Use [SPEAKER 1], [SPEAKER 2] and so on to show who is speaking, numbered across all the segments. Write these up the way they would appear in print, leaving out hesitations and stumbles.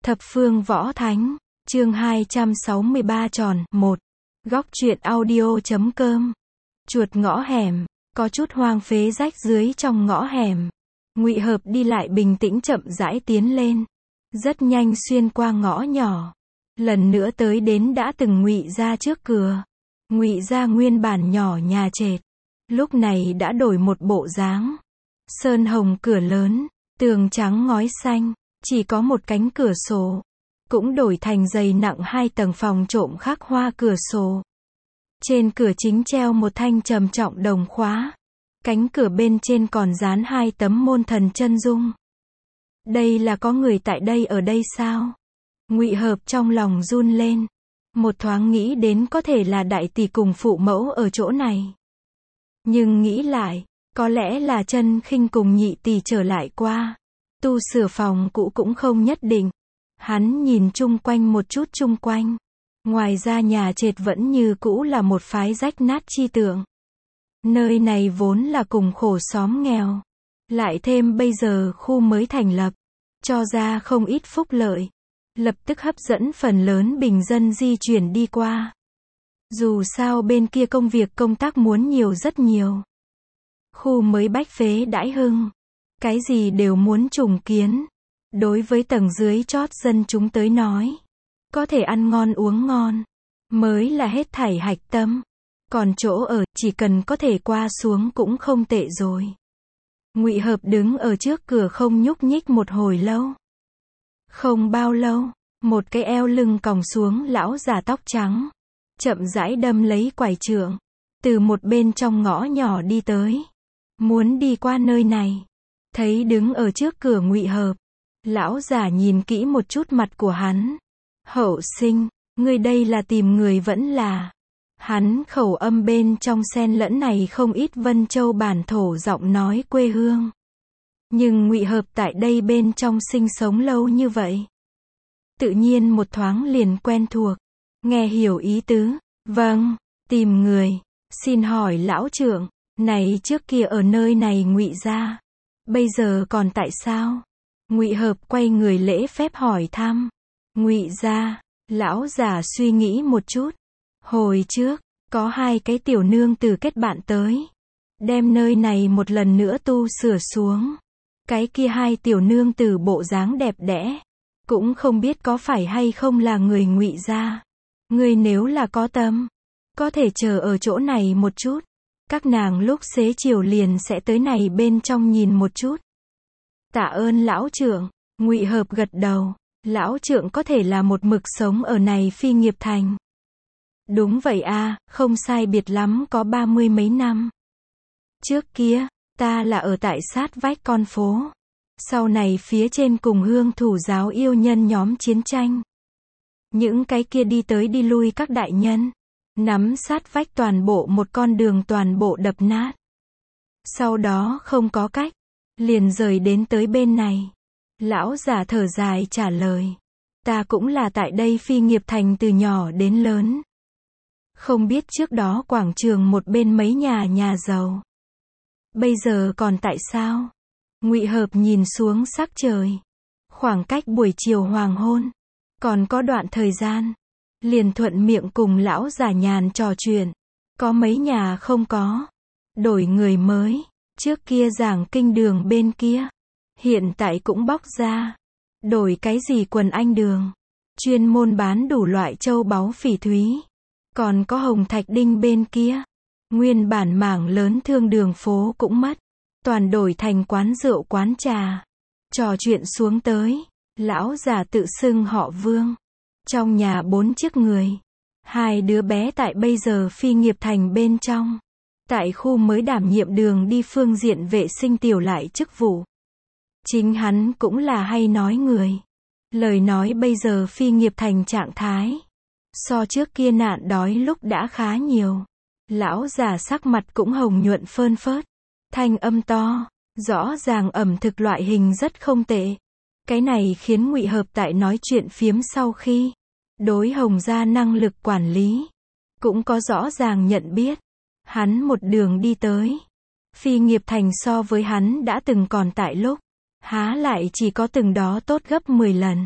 [SPEAKER 1] Thập phương võ thánh, chương 263 tròn, 1. Góc truyện audio.com. Chuột ngõ hẻm, có chút hoang phế rách dưới trong ngõ hẻm. Ngụy Hợp đi lại bình tĩnh chậm rãi tiến lên. Rất nhanh xuyên qua ngõ nhỏ. Lần nữa tới đến đã từng Ngụy gia trước cửa. Ngụy gia nguyên bản nhỏ nhà trệt. Lúc này đã đổi một bộ dáng. Sơn hồng cửa lớn, tường trắng ngói xanh. Chỉ có một cánh cửa sổ, cũng đổi thành dày nặng 2 tầng phòng trộm khắc hoa cửa sổ. Trên cửa chính treo một thanh trầm trọng đồng khóa. Cánh cửa bên trên còn dán 2 tấm môn thần chân dung. Đây là có người tại đây ở đây sao? Ngụy Hợp trong lòng run lên. Một thoáng nghĩ đến có thể là đại tỷ cùng phụ mẫu ở chỗ này. Nhưng nghĩ lại, có lẽ là Chân Khinh cùng nhị tỷ trở lại qua. Tu sửa phòng cũ cũng không nhất định. Hắn nhìn chung quanh một chút chung quanh. Ngoài ra nhà trệt vẫn như cũ là một phái rách nát chi tượng. Nơi này vốn là cùng khổ xóm nghèo. Lại thêm bây giờ khu mới thành lập. Cho ra không ít phúc lợi. Lập tức hấp dẫn phần lớn bình dân di chuyển đi qua. Dù sao bên kia công việc công tác muốn nhiều rất nhiều. Khu mới bách phế đãi hưng. Cái gì đều muốn trùng kiến. Đối với tầng dưới chót dân chúng tới nói, có thể ăn ngon uống ngon, mới là hết thảy hạch tâm. Còn chỗ ở, chỉ cần có thể qua xuống cũng không tệ rồi. Ngụy Hợp đứng ở trước cửa không nhúc nhích một hồi lâu. Không bao lâu, một cái eo lưng còng xuống lão già tóc trắng, chậm rãi đâm lấy quải trượng, từ một bên trong ngõ nhỏ đi tới. Muốn đi qua nơi này. Thấy đứng ở trước cửa Ngụy Hợp, lão già nhìn kỹ một chút mặt của hắn. Hậu sinh, ngươi đây là tìm người vẫn là. Hắn khẩu âm bên trong xen lẫn này không ít Vân Châu bản thổ giọng nói quê hương. Nhưng Ngụy Hợp tại đây bên trong sinh sống lâu như vậy. Tự nhiên một thoáng liền quen thuộc. Nghe hiểu ý tứ. Vâng, tìm người. Xin hỏi lão trưởng, này trước kia ở nơi này Ngụy gia. Bây giờ còn tại sao? Ngụy Hợp quay người lễ phép hỏi thăm. Ngụy gia, lão già suy nghĩ một chút. Hồi trước, có 2 cái tiểu nương tử kết bạn tới. Đem nơi này một lần nữa tu sửa xuống. Cái kia 2 tiểu nương tử bộ dáng đẹp đẽ. Cũng không biết có phải hay không là người Ngụy gia. Ngươi nếu là có tâm, có thể chờ ở chỗ này một chút. Các nàng lúc xế chiều liền sẽ tới này bên trong nhìn một chút. Tạ ơn lão trưởng. Ngụy Hợp gật đầu. Lão trưởng có thể là một mực sống ở này Phi Nghiệp Thành. Đúng vậy a, không sai biệt lắm có 30 mấy năm. Trước kia, ta là ở tại sát vách con phố. Sau này phía trên cùng Hương Thủ giáo yêu nhân nhóm chiến tranh. Những cái kia đi tới đi lui các đại nhân. Nắm sát vách toàn bộ một con đường toàn bộ đập nát. Sau đó không có cách. Liền rời đến tới bên này. Lão già thở dài trả lời. Ta cũng là tại đây Phi Nghiệp Thành từ nhỏ đến lớn. Không biết trước đó quảng trường một bên mấy nhà giàu. Bây giờ còn tại sao? Ngụy Hợp nhìn xuống sắc trời. Khoảng cách buổi chiều hoàng hôn. Còn có đoạn thời gian. Liền thuận miệng cùng lão già nhàn trò chuyện. Có mấy nhà không có. Đổi người mới. Trước kia giảng kinh đường bên kia. Hiện tại cũng bóc ra. Đổi cái gì quần anh đường. Chuyên môn bán đủ loại châu báu phỉ thúy. Còn có Hồng Thạch Đinh bên kia. Nguyên bản mảng lớn thương đường phố cũng mất. Toàn đổi thành quán rượu quán trà. Trò chuyện xuống tới. Lão già tự xưng họ Vương. Trong nhà 4 chiếc người. 2 đứa bé tại bây giờ Phi Nghiệp Thành bên trong. Tại khu mới đảm nhiệm đường đi phương diện vệ sinh tiểu lại chức vụ. Chính hắn cũng là hay nói người. Lời nói bây giờ Phi Nghiệp Thành trạng thái. So trước kia nạn đói lúc đã khá nhiều. Lão già sắc mặt cũng hồng nhuận phơn phớt. Thanh âm to. Rõ ràng ẩm thực loại hình rất không tệ. Cái này khiến Ngụy Hợp tại nói chuyện phiếm sau khi. Đối Hồng gia năng lực quản lý. Cũng có rõ ràng nhận biết. Hắn một đường đi tới. Phi Nghiệp Thành so với hắn đã từng còn tại lúc. Há lại chỉ có từng đó tốt gấp 10 lần.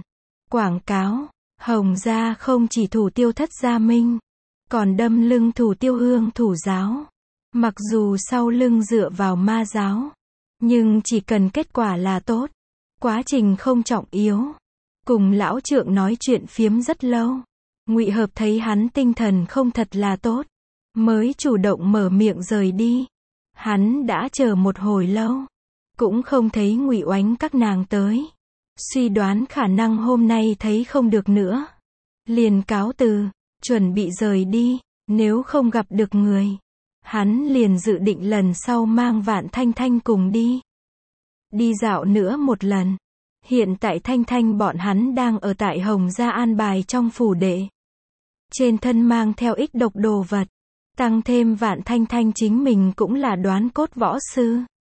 [SPEAKER 1] Quảng cáo, Hồng gia không chỉ thủ tiêu Thất Gia Minh, còn đâm lưng thủ tiêu Hương Thủ giáo. Mặc dù sau lưng dựa vào ma giáo, nhưng chỉ cần kết quả là tốt, quá trình không trọng yếu. Cùng lão trượng nói chuyện phiếm rất lâu. Ngụy Hợp thấy hắn tinh thần không thật là tốt, mới chủ động mở miệng rời đi. Hắn đã chờ một hồi lâu, cũng không thấy Ngụy Oánh các nàng tới. Suy đoán khả năng hôm nay thấy không được nữa, liền cáo từ, chuẩn bị rời đi. Nếu không gặp được người, hắn liền dự định lần sau mang Vạn Thanh Thanh cùng đi. Đi dạo nữa một lần. Hiện tại Thanh Thanh bọn hắn đang ở tại Hồng gia an bài trong phủ đệ. Trên thân mang theo ít độc đồ vật. Tăng thêm Vạn Thanh Thanh chính mình cũng là đoán cốt võ sư.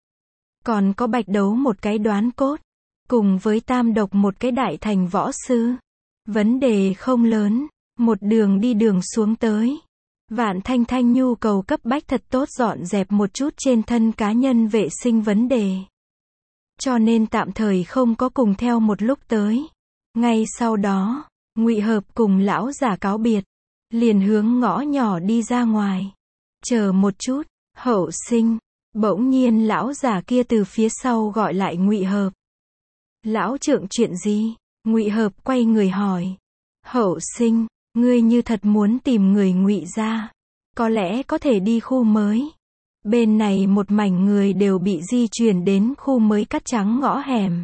[SPEAKER 1] Còn có Bạch Đấu một cái đoán cốt. Cùng với Tam Độc một cái đại thành võ sư. Vấn đề không lớn. Một đường đi đường xuống tới. Vạn Thanh Thanh nhu cầu cấp bách thật tốt dọn dẹp một chút trên thân cá nhân vệ sinh vấn đề. Cho nên tạm thời không có cùng theo một lúc tới. Ngay sau đó, Ngụy Hợp cùng lão giả cáo biệt, liền hướng ngõ nhỏ đi ra ngoài. Chờ một chút, Hậu Sinh. Bỗng nhiên lão giả kia từ phía sau gọi lại Ngụy Hợp. Lão trượng chuyện gì? Ngụy Hợp quay người hỏi. Hậu Sinh, ngươi như thật muốn tìm người Ngụy gia, có lẽ có thể đi khu mới. Bên này một mảnh người đều bị di chuyển đến khu mới Cát Trắng ngõ hẻm.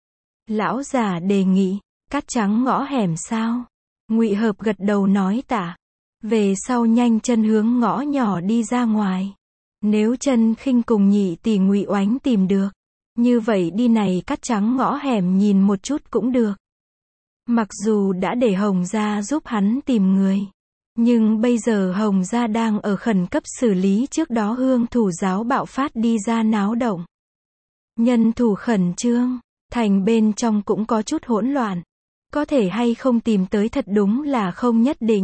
[SPEAKER 1] Lão giả đề nghị, Cát Trắng ngõ hẻm sao? Ngụy Hợp gật đầu nói tạ. Về sau nhanh chân hướng ngõ nhỏ đi ra ngoài. Nếu Chân Khinh cùng nhị tỷ Ngụy Oánh tìm được, như vậy đi này Cát Trắng ngõ hẻm nhìn một chút cũng được. Mặc dù đã để Hồng gia giúp hắn tìm người, nhưng bây giờ Hồng gia đang ở khẩn cấp xử lý trước đó Hương Thủ giáo bạo phát đi ra náo động. Nhân thủ khẩn trương, thành bên trong cũng có chút hỗn loạn. Có thể hay không tìm tới thật đúng là không nhất định.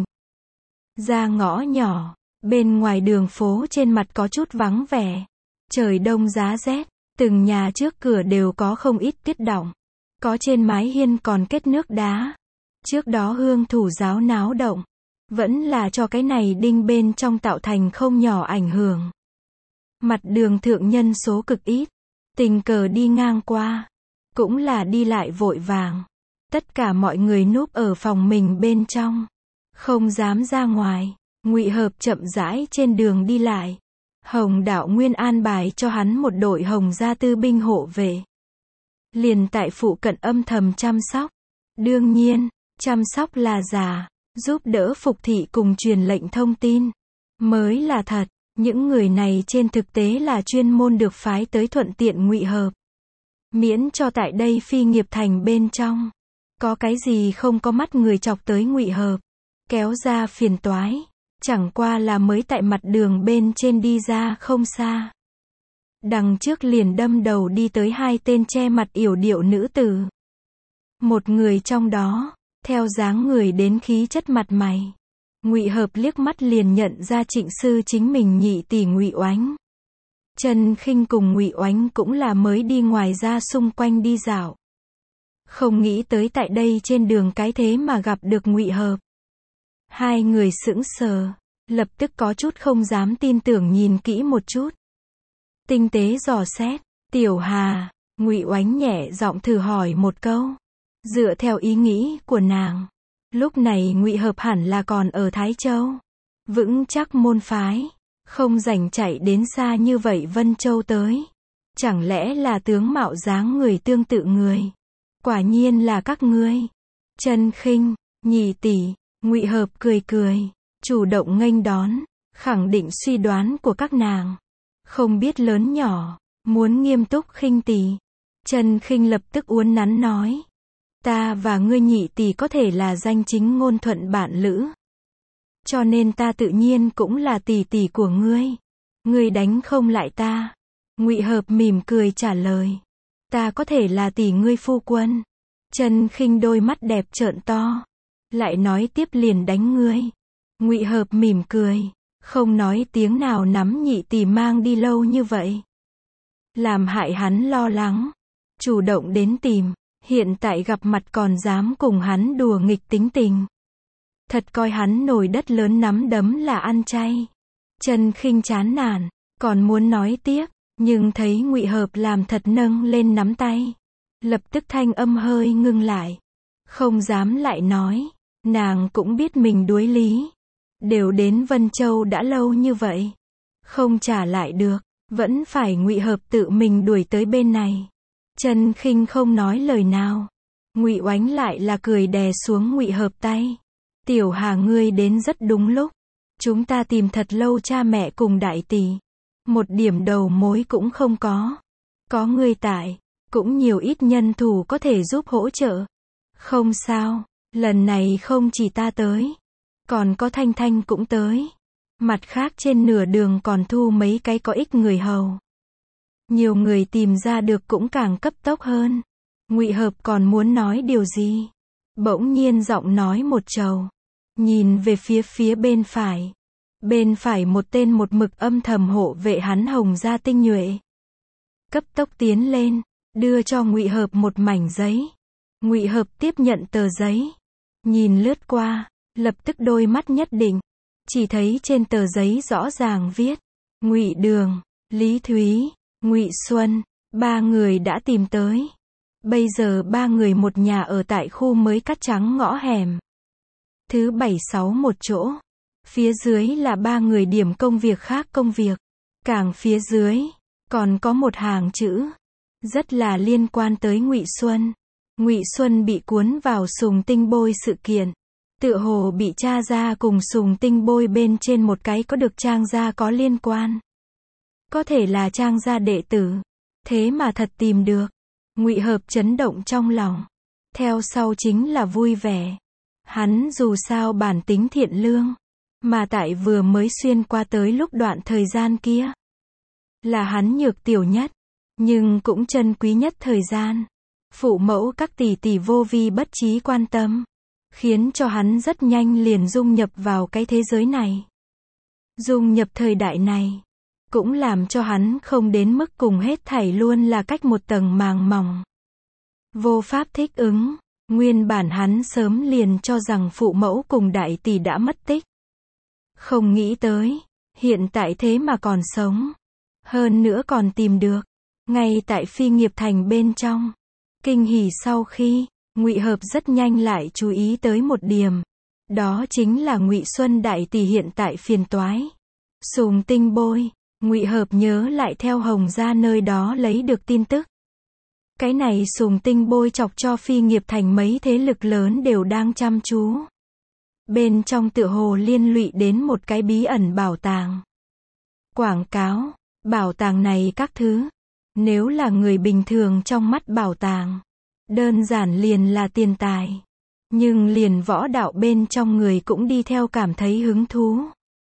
[SPEAKER 1] Ra ngõ nhỏ, bên ngoài đường phố trên mặt có chút vắng vẻ. Trời đông giá rét, từng nhà trước cửa đều có không ít tuyết đọng. Có trên mái hiên còn kết nước đá. Trước đó Hương Thủ giáo náo động, vẫn là cho cái này đinh bên trong tạo thành không nhỏ ảnh hưởng. Mặt đường thượng nhân số cực ít, tình cờ đi ngang qua, cũng là đi lại vội vàng. Tất cả mọi người núp ở phòng mình bên trong, không dám ra ngoài. Ngụy Hợp chậm rãi trên đường đi lại. Hồng Đạo Nguyên an bài cho hắn một đội Hồng gia tư binh hộ vệ. Liền tại phụ cận âm thầm chăm sóc. Đương nhiên, chăm sóc là giả, giúp đỡ Phục thị cùng truyền lệnh thông tin mới là thật. Những người này trên thực tế là chuyên môn được phái tới thuận tiện Ngụy Hợp, miễn cho tại đây Phi Nghiệp Thành bên trong có cái gì không có mắt người chọc tới Ngụy Hợp, kéo ra phiền toái. Chẳng qua là mới tại mặt đường bên trên đi ra không xa, đằng trước liền đâm đầu đi tới hai tên che mặt yểu điệu nữ tử. Một người trong đó, theo dáng người đến khí chất mặt mày, Ngụy Hợp liếc mắt liền nhận ra Trịnh sư chính mình nhị tỷ Ngụy Oánh. Chân Khinh cùng Ngụy Oánh cũng là mới đi ngoài ra xung quanh đi dạo. Không nghĩ tới tại đây trên đường cái thế mà gặp được Ngụy Hợp. Hai người sững sờ, lập tức có chút không dám tin tưởng nhìn kỹ một chút. Tinh tế dò xét, Tiểu Hà, Ngụy Oánh nhẹ giọng thử hỏi một câu. Dựa theo ý nghĩ của nàng, lúc này Ngụy Hợp hẳn là còn ở Thái Châu, vững chắc môn phái, không rảnh chạy đến xa như vậy Vân Châu tới. Chẳng lẽ là tướng mạo dáng người tương tự người? Quả nhiên là các ngươi. Chân Khinh, nhị tỷ. Ngụy Hợp cười cười, chủ động nghênh đón, khẳng định suy đoán của các nàng. Không biết lớn nhỏ, muốn nghiêm túc Khinh tỷ. Chân Khinh lập tức uốn nắn nói. Ta và ngươi nhị tỷ có thể là danh chính ngôn thuận bạn lữ. Cho nên ta tự nhiên cũng là tỷ tỷ của ngươi. Ngươi đánh không lại ta. Ngụy Hợp mỉm cười trả lời. Ta có thể là tỷ ngươi phu quân. Chân Khinh đôi mắt đẹp trợn to. Lại nói tiếp liền đánh ngươi. Ngụy Hợp mỉm cười, không nói tiếng nào nắm nhị tỷ mang đi lâu như vậy, làm hại hắn lo lắng, chủ động đến tìm. Hiện tại gặp mặt còn dám cùng hắn đùa nghịch tính tình. Thật coi hắn nồi đất lớn nắm đấm là ăn chay. Trần Khinh chán nản, còn muốn nói tiếp, nhưng thấy Ngụy Hợp làm thật nâng lên nắm tay. Lập tức thanh âm hơi ngưng lại. Không dám lại nói, nàng cũng biết mình đuối lý. Đều đến Vân Châu đã lâu như vậy. Không trả lại được, vẫn phải Ngụy Hợp tự mình đuổi tới bên này. Trần Khinh không nói lời nào. Ngụy Oánh lại là cười đè xuống Ngụy Hợp tay. Tiểu Hà ngươi đến rất đúng lúc. Chúng ta tìm thật lâu cha mẹ cùng đại tỷ. Một điểm đầu mối cũng không có. Có ngươi tại, cũng nhiều ít nhân thủ có thể giúp hỗ trợ. Không sao, lần này không chỉ ta tới. Còn có Thanh Thanh cũng tới. Mặt khác trên nửa đường còn thu mấy cái có ích người hầu. Nhiều người tìm ra được cũng càng cấp tốc hơn. Ngụy Hợp còn muốn nói điều gì? Bỗng nhiên giọng nói một trầu. Nhìn về phía bên phải. Bên phải một tên một mực âm thầm hộ vệ hắn Hồng gia tinh nhuệ. Cấp tốc tiến lên, đưa cho Ngụy Hợp một mảnh giấy. Ngụy Hợp tiếp nhận tờ giấy. Nhìn lướt qua, lập tức đôi mắt nhất định. Chỉ thấy trên tờ giấy rõ ràng viết. Ngụy Đường, Lý Thúy, Ngụy Xuân, 3 người đã tìm tới. Bây giờ 3 người một nhà ở tại khu mới cắt trắng ngõ hẻm. Thứ 76 một chỗ. Phía dưới là 3 người điểm công việc khác công việc. Càng phía dưới, còn có một hàng chữ. Rất là liên quan tới Ngụy Xuân. Ngụy Xuân bị cuốn vào Sùng Tinh Bôi sự kiện. Tựa hồ bị tra ra cùng Sùng Tinh Bôi bên trên một cái có được Trang gia có liên quan. Có thể là Trang gia đệ tử. Thế mà thật tìm được. Ngụy Hợp chấn động trong lòng. Theo sau chính là vui vẻ. Hắn dù sao bản tính thiện lương. Mà tại vừa mới xuyên qua tới lúc đoạn thời gian kia. Là hắn nhược tiểu nhất. Nhưng cũng chân quý nhất thời gian. Phụ mẫu các tỷ tỷ vô vi bất trí quan tâm. Khiến cho hắn rất nhanh liền dung nhập vào cái thế giới này. Dung nhập thời đại này. Cũng làm cho hắn không đến mức cùng hết thảy luôn là cách một tầng màng mỏng. Vô pháp thích ứng. Nguyên bản hắn sớm liền cho rằng phụ mẫu cùng đại tỷ đã mất tích. Không nghĩ tới. Hiện tại thế mà còn sống. Hơn nữa còn tìm được. Ngay tại Phi Nghiệp Thành bên trong. Kinh hỉ sau khi. Ngụy Hợp rất nhanh lại chú ý tới một điểm. Đó chính là Ngụy Xuân đại tỷ hiện tại phiền toái. Sùng Tinh Bôi. Ngụy Hợp nhớ lại theo Hồng gia nơi đó lấy được tin tức. Cái này Sùng Tinh Bôi chọc cho Phi Nghiệp Thành mấy thế lực lớn đều đang chăm chú. Bên trong tựa hồ liên lụy đến một cái bí ẩn bảo tàng. Quảng cáo, bảo tàng này các thứ. Nếu là người bình thường trong mắt bảo tàng. Đơn giản liền là tiền tài. Nhưng liền võ đạo bên trong người cũng đi theo cảm thấy hứng thú.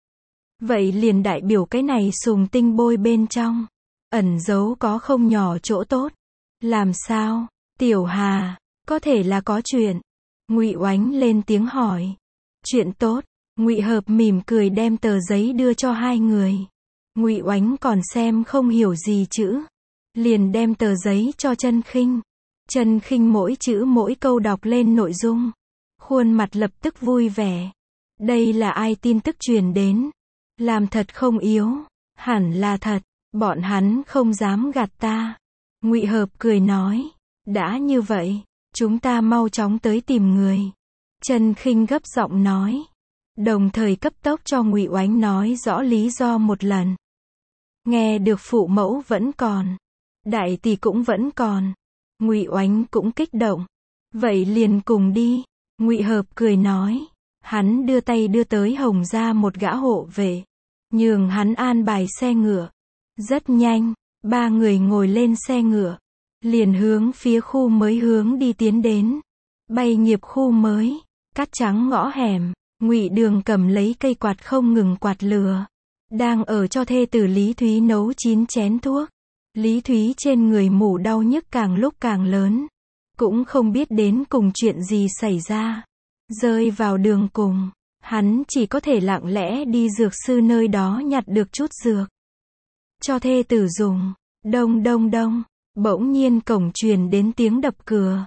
[SPEAKER 1] Vậy liền đại biểu cái này Sùng Tinh Bôi bên trong. Ẩn giấu có không nhỏ chỗ tốt. Làm sao? Tiểu Hà, có thể là có chuyện. Ngụy Oánh lên tiếng hỏi. Chuyện tốt. Ngụy Hợp mỉm cười đem tờ giấy đưa cho hai người. Ngụy Oánh còn xem không hiểu gì chữ. Liền đem tờ giấy cho Trần Khinh. Trần Khinh mỗi chữ mỗi câu đọc lên nội dung. Khuôn mặt lập tức vui vẻ. Đây là ai tin tức truyền đến? Làm thật không yếu. Hẳn là thật. Bọn hắn không dám gạt ta. Ngụy Hợp cười nói. Đã như vậy, chúng ta mau chóng tới tìm người. Trần Khinh gấp giọng nói. Đồng thời cấp tốc cho Ngụy Oánh nói rõ lý do một lần. Nghe được phụ mẫu vẫn còn. Đại tỷ cũng vẫn còn. Ngụy Oánh cũng kích động. Vậy liền cùng đi. Ngụy Hợp cười nói. Hắn đưa tay đưa tới Hồng gia một gã hộ vệ. Nhường hắn an bài xe ngựa. Rất nhanh, 3 người ngồi lên xe ngựa. Liền hướng phía khu mới hướng đi tiến đến. Bay nghiệp khu mới. Cắt trắng ngõ hẻm. Ngụy Đường cầm lấy cây quạt không ngừng quạt lửa. Đang ở cho thê tử Lý Thúy nấu 9 chén thuốc. Lý Thúy trên người mủ đau nhức càng lúc càng lớn. Cũng không biết đến cùng chuyện gì xảy ra. Rơi vào đường cùng. Hắn chỉ có thể lặng lẽ đi dược sư nơi đó nhặt được chút dược. Cho thê tử dùng. Đông đông đông. Bỗng nhiên cổng truyền đến tiếng đập cửa.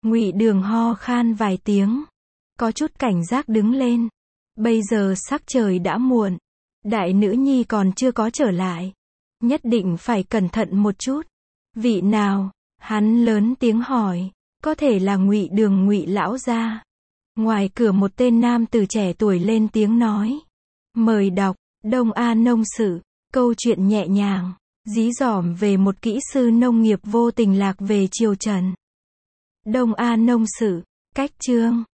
[SPEAKER 1] Ngụy Đường ho khan vài tiếng, có chút cảnh giác đứng lên. Bây giờ sắc trời đã muộn, đại nữ nhi còn chưa có trở lại, nhất định phải cẩn thận một chút. Vị nào? Hắn lớn tiếng hỏi. Có thể là Ngụy Đường, Ngụy lão gia. Ngoài cửa một tên nam tử trẻ tuổi lên tiếng nói. Mời đọc, Đông A Nông Sự, câu chuyện nhẹ nhàng, dí dỏm về một kỹ sư nông nghiệp vô tình lạc về triều Trần. Đông A Nông Sự, cách chương